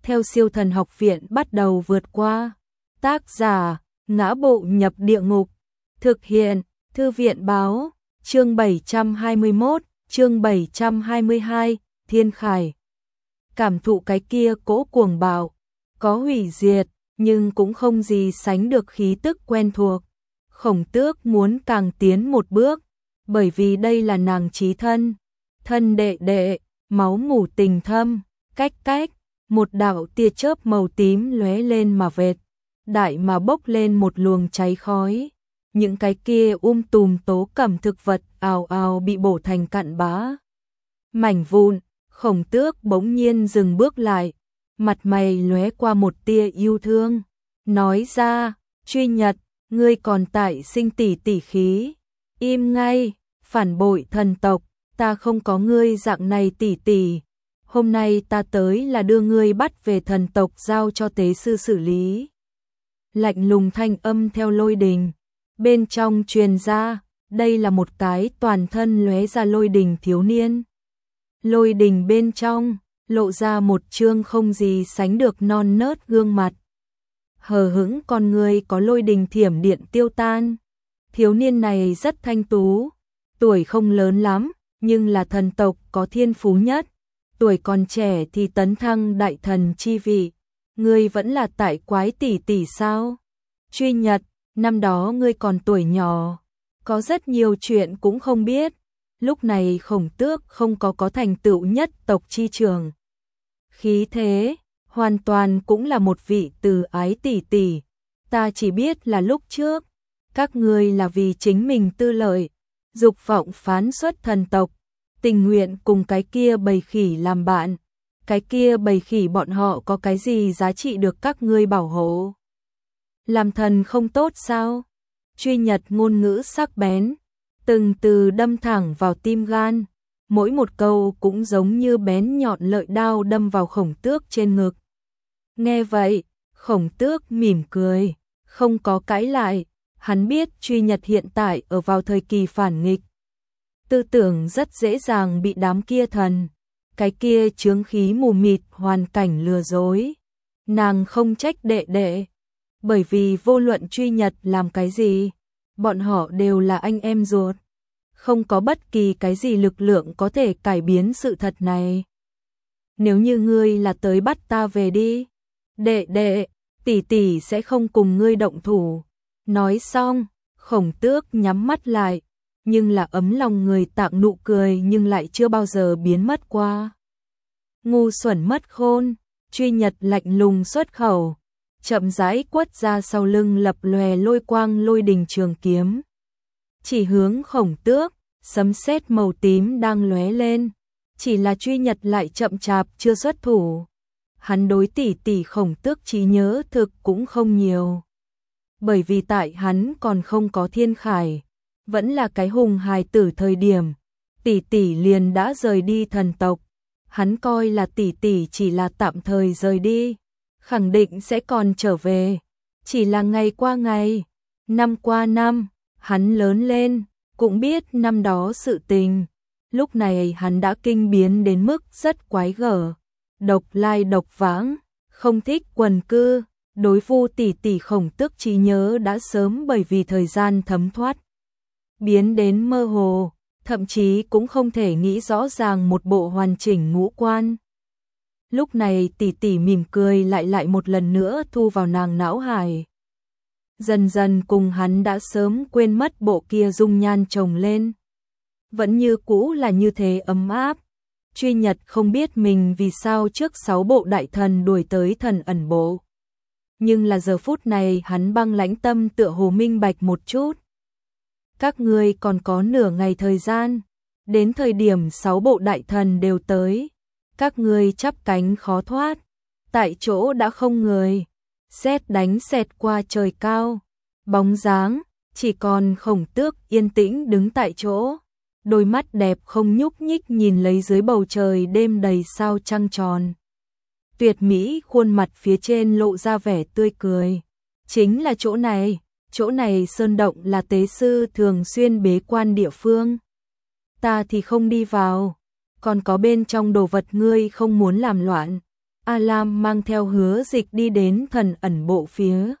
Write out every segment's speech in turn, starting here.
theo Siêu Thần Học Viện bắt đầu vượt qua. Tác giả: Ngã Bộ Nhập Địa Ngục. Thực hiện: Thư viện báo. Chương 721, chương 722, Thiên Khải. Cảm thụ cái kia cỗ cuồng bạo, có hủy diệt, nhưng cũng không gì sánh được khí tức quen thuộc. Khổng Tước muốn càng tiến một bước, bởi vì đây là nàng chí thân, thân đệ đệ, máu mủ tình thâm. Cách, một đạo tia chớp màu tím lóe lên mà vệt, đại mà bốc lên một luồng cháy khói. Những cái kia tùm tố cẩm thực vật ào ào bị bổ thành cặn bã mảnh vụn. Khổng Tước bỗng nhiên dừng bước lại, mặt mày lóe qua một tia yêu thương, nói ra: Truy Nhật, ngươi còn tại sinh tỷ tỷ khí. Im ngay, phản bội thần tộc, ta không có ngươi dạng này tỷ tỷ. Hôm nay ta tới là đưa ngươi bắt về thần tộc giao cho tế sư xử lý. Lạnh lùng thanh âm theo lôi đình bên trong truyền ra, đây là một cái toàn thân lóe ra lôi đình thiếu niên. Lôi đình bên trong lộ ra một trương không gì sánh được non nớt gương mặt. Hờ hững con người có lôi đình thiểm điện tiêu tan. Thiếu niên này rất thanh tú, tuổi không lớn lắm, nhưng là thần tộc có thiên phú nhất. Tuổi còn trẻ thì tấn thăng đại thần chi vị. Ngươi vẫn là tại quái tỷ tỷ sao? Truy Nhật, năm đó ngươi còn tuổi nhỏ, có rất nhiều chuyện cũng không biết. Lúc này Khổng Tước không có thành tựu nhất tộc chi trường. Khí thế, hoàn toàn cũng là một vị từ ái tỷ tỷ. Ta chỉ biết là lúc trước, các ngươi là vì chính mình tư lợi, dục vọng phán xuất thần tộc, tình nguyện cùng cái kia bầy khỉ làm bạn. Cái kia bầy khỉ bọn họ có cái gì giá trị được các ngươi bảo hộ? Làm thần không tốt sao? Truy Nhật ngôn ngữ sắc bén, từng từ đâm thẳng vào tim gan, mỗi một câu cũng giống như bén nhọn lợi đao đâm vào Khổng Tước trên ngực. Nghe vậy, Khổng Tước mỉm cười, không có cãi lại. Hắn biết Truy Nhật hiện tại ở vào thời kỳ phản nghịch, tư tưởng rất dễ dàng bị đám kia thần, cái kia chướng khí mù mịt hoàn cảnh lừa dối. Nàng không trách đệ đệ, bởi vì vô luận Truy Nhật làm cái gì, bọn họ đều là anh em ruột. Không có bất kỳ cái gì lực lượng có thể cải biến sự thật này. Nếu như ngươi là tới bắt ta về đi, đệ đệ, tỷ tỷ sẽ không cùng ngươi động thủ. Nói xong, Khổng Tước nhắm mắt lại, nhưng là ấm lòng người tạng nụ cười nhưng lại chưa bao giờ biến mất qua. Ngu xuẩn mất khôn. Truy Nhật lạnh lùng xuất khẩu, chậm rãi quất ra sau lưng lập lòe lôi quang lôi đình trường kiếm, chỉ hướng Khổng Tước. Sấm sét màu tím đang lóe lên, chỉ là Truy Nhật lại chậm chạp chưa xuất thủ. Hắn đối tỷ tỷ Khổng Tước trí nhớ thực cũng không nhiều, bởi vì tại hắn còn không có Thiên Khải, vẫn là cái hùng hài tử thời điểm, tỷ tỷ liền đã rời đi thần tộc. Hắn coi là tỷ tỷ chỉ là tạm thời rời đi, khẳng định sẽ còn trở về. Chỉ là ngày qua ngày, năm qua năm, hắn lớn lên, cũng biết năm đó sự tình. Lúc này hắn đã kinh biến đến mức rất quái gở, độc lai độc vãng, không thích quần cư. Đối Vu tỷ tỷ Khổng Tước trí nhớ đã sớm bởi vì thời gian thấm thoát, biến đến mơ hồ, thậm chí cũng không thể nghĩ rõ ràng một bộ hoàn chỉnh ngũ quan. Lúc này tỷ tỷ mỉm cười lại một lần nữa thu vào nàng não hải. Dần dần cùng hắn đã sớm quên mất bộ kia dung nhan chồng lên. Vẫn như cũ là như thế ấm áp. Truy Nhật không biết mình vì sao trước 6 bộ đại thần đuổi tới thần ẩn bộ. Nhưng là giờ phút này hắn băng lãnh tâm tựa hồ minh bạch một chút. Các ngươi còn có nửa ngày thời gian, đến thời điểm 6 bộ đại thần đều tới, các ngươi chắp cánh khó thoát. Tại chỗ đã không người, sét đánh xẹt qua trời cao, bóng dáng, chỉ còn Khổng Tước yên tĩnh đứng tại chỗ, đôi mắt đẹp không nhúc nhích nhìn lấy dưới bầu trời đêm đầy sao trăng tròn. Tuyệt mỹ khuôn mặt phía trên lộ ra vẻ tươi cười. Chính là chỗ này sơn động là tế sư thường xuyên bế quan địa phương. Ta thì không đi vào, còn có bên trong đồ vật ngươi không muốn làm loạn. A Lam mang theo Hứa Dịch đi đến thần ẩn bộ phía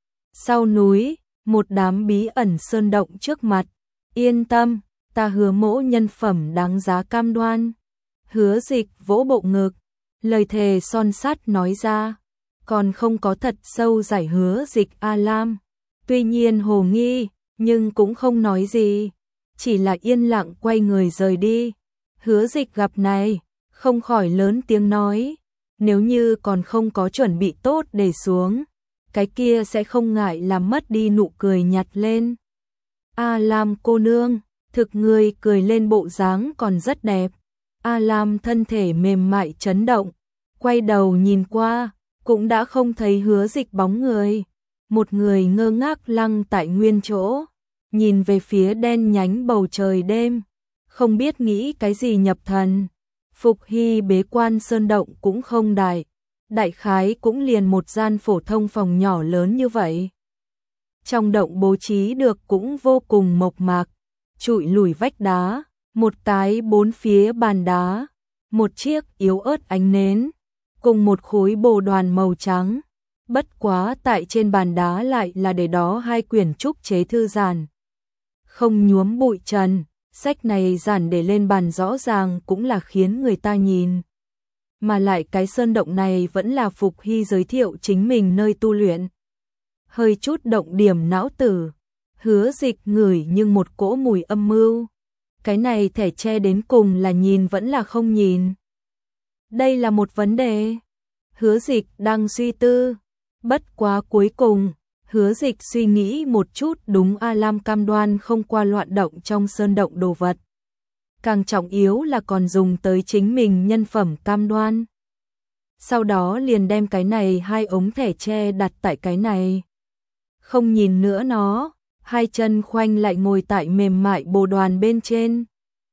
sau núi, một đám bí ẩn sơn động trước mặt. Yên tâm, ta hứa mỗ nhân phẩm đáng giá cam đoan. Hứa Dịch vỗ bộ ngực, lời thề son sắt nói ra, còn không có thật sâu giải Hứa Dịch. A Lam tuy nhiên hồ nghi, nhưng cũng không nói gì, chỉ là yên lặng quay người rời đi. Hứa Dịch gặp này, không khỏi lớn tiếng nói, nếu như còn không có chuẩn bị tốt để xuống, cái kia sẽ không ngại làm mất đi nụ cười nhặt lên. A Lam cô nương, thực người cười lên bộ dáng còn rất đẹp. A Lam thân thể mềm mại chấn động, quay đầu nhìn qua, cũng đã không thấy Hứa Dịch bóng người. Một người ngơ ngác lăng tại nguyên chỗ, nhìn về phía đen nhánh bầu trời đêm, không biết nghĩ cái gì nhập thần. Phục Hy bế quan sơn động cũng không đại khái cũng liền một gian phổ thông phòng nhỏ lớn như vậy. Trong động bố trí được cũng vô cùng mộc mạc, trụi lủi vách đá, một cái bốn phía bàn đá, một chiếc yếu ớt ánh nến, cùng một khối bồ đoàn màu trắng. Bất quá tại trên bàn đá lại là để đó hai quyển trúc chế thư giản, không nhuốm bụi trần. Sách này giản để lên bàn rõ ràng cũng là khiến người ta nhìn. Mà lại cái sơn động này vẫn là Phục Hy giới thiệu chính mình nơi tu luyện. Hơi chút động điểm não tử, Hứa Dịch ngửi nhưng một cỗ mùi âm mưu. Cái này thẻ che đến cùng là nhìn vẫn là không nhìn. Đây là một vấn đề. Hứa Dịch đang suy tư. Bất quá cuối cùng, Hứa Dịch suy nghĩ một chút, đúng, A Lam cam đoan không qua loạn động trong sơn động đồ vật. Càng trọng yếu là còn dùng tới chính mình nhân phẩm cam đoan. Sau đó liền đem cái này hai ống thẻ tre đặt tại cái này. Không nhìn nữa nó, hai chân khoanh lại ngồi tại mềm mại bồ đoàn bên trên.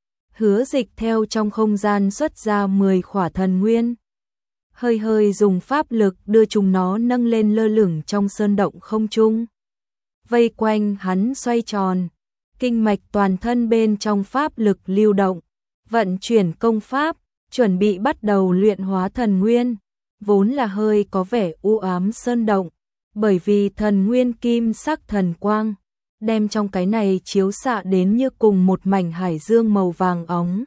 Hứa Dịch theo trong không gian xuất ra 10 khỏa thần nguyên. Hơi hơi dùng pháp lực đưa chúng nó nâng lên lơ lửng trong sơn động không trung. Vây quanh hắn xoay tròn, kinh mạch toàn thân bên trong pháp lực lưu động, vận chuyển công pháp, chuẩn bị bắt đầu luyện hóa thần nguyên. Vốn là hơi có vẻ u ám sơn động, bởi vì thần nguyên kim sắc thần quang, đem trong cái này chiếu xạ đến như cùng một mảnh hải dương màu vàng óng.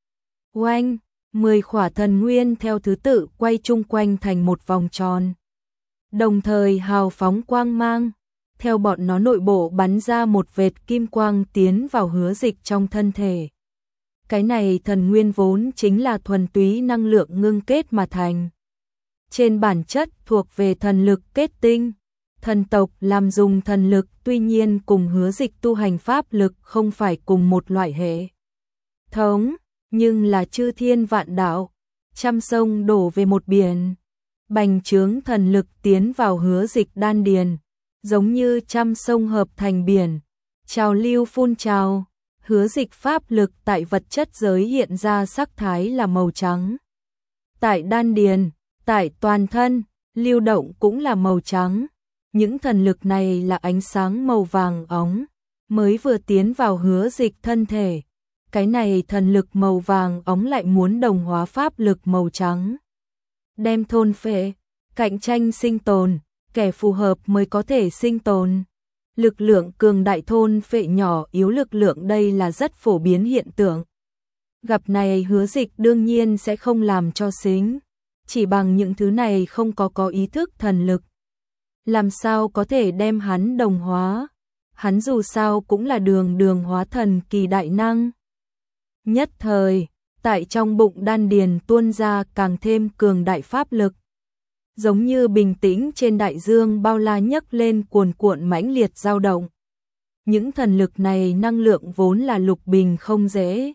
Oanh! 10 khỏa thần nguyên theo thứ tự quay chung quanh thành một vòng tròn. Đồng thời hào phóng quang mang, theo bọn nó nội bộ bắn ra một vệt kim quang tiến vào Hứa Dịch trong thân thể. Cái này thần nguyên vốn chính là thuần túy năng lượng ngưng kết mà thành. Trên bản chất thuộc về thần lực kết tinh. Thần tộc làm dùng thần lực, tuy nhiên cùng Hứa Dịch tu hành pháp lực không phải cùng một loại hệ thống, nhưng là chư thiên vạn đạo, trăm sông đổ về một biển. Bành trướng thần lực tiến vào Hứa Dịch đan điền, giống như trăm sông hợp thành biển, trào lưu phun trào. Hứa Dịch pháp lực tại vật chất giới hiện ra sắc thái là màu trắng. Tại đan điền, tại toàn thân, lưu động cũng là màu trắng. Những thần lực này là ánh sáng màu vàng óng, mới vừa tiến vào Hứa Dịch thân thể. Cái này thần lực màu vàng óng lại muốn đồng hóa pháp lực màu trắng. Đem thôn phệ, cạnh tranh sinh tồn, kẻ phù hợp mới có thể sinh tồn. Lực lượng cường đại thôn phệ nhỏ yếu lực lượng, đây là rất phổ biến hiện tượng. Gặp này Hứa Dịch đương nhiên sẽ không làm cho xính. Chỉ bằng những thứ này không có ý thức thần lực, làm sao có thể đem hắn đồng hóa. Hắn dù sao cũng là đường hóa thần kỳ đại năng. Nhất thời, tại trong bụng đan điền tuôn ra càng thêm cường đại pháp lực. Giống như bình tĩnh trên đại dương bao la nhấc lên cuồn cuộn mãnh liệt dao động. Những thần lực này năng lượng vốn là lục bình không dễ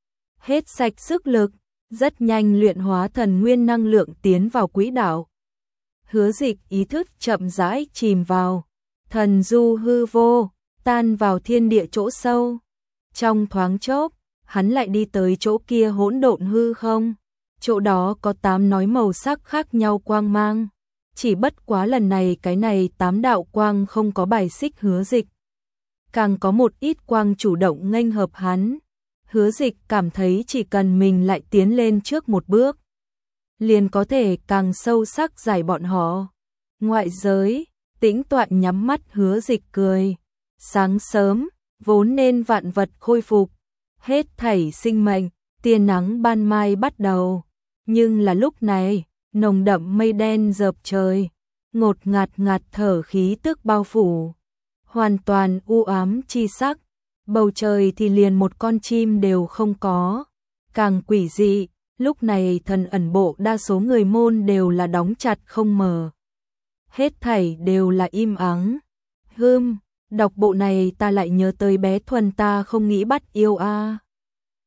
hết sạch sức lực, rất nhanh luyện hóa thần nguyên năng lượng tiến vào quỹ đạo. Hứa Dịch ý thức chậm rãi chìm vào thần du hư vô, tan vào thiên địa chỗ sâu. Trong thoáng chốc, hắn lại đi tới chỗ kia hỗn độn hư không. Chỗ đó có 8 nói màu sắc khác nhau quang mang. Chỉ bất quá lần này cái này 8 đạo quang không có bài xích Hứa Dịch. Càng có một ít quang chủ động nghênh hợp hắn. Hứa Dịch cảm thấy chỉ cần mình lại tiến lên trước một bước, liền có thể càng sâu sắc giải bọn họ. Ngoại giới, Tĩnh Toại nhắm mắt Hứa Dịch cười. Sáng sớm, vốn nên vạn vật khôi phục, hết thảy sinh mệnh, tia nắng ban mai bắt đầu. Nhưng là lúc này, nồng đậm mây đen dợp trời, ngột ngạt thở khí tức bao phủ, hoàn toàn u ám chi sắc, bầu trời thì liền một con chim đều không có. Càng quỷ dị, lúc này thần ẩn bộ đa số người môn đều là đóng chặt không mở. Hết thảy đều là im ắng. Đọc bộ này ta lại nhớ tới bé Thuần ta không nghĩ bắt yêu a.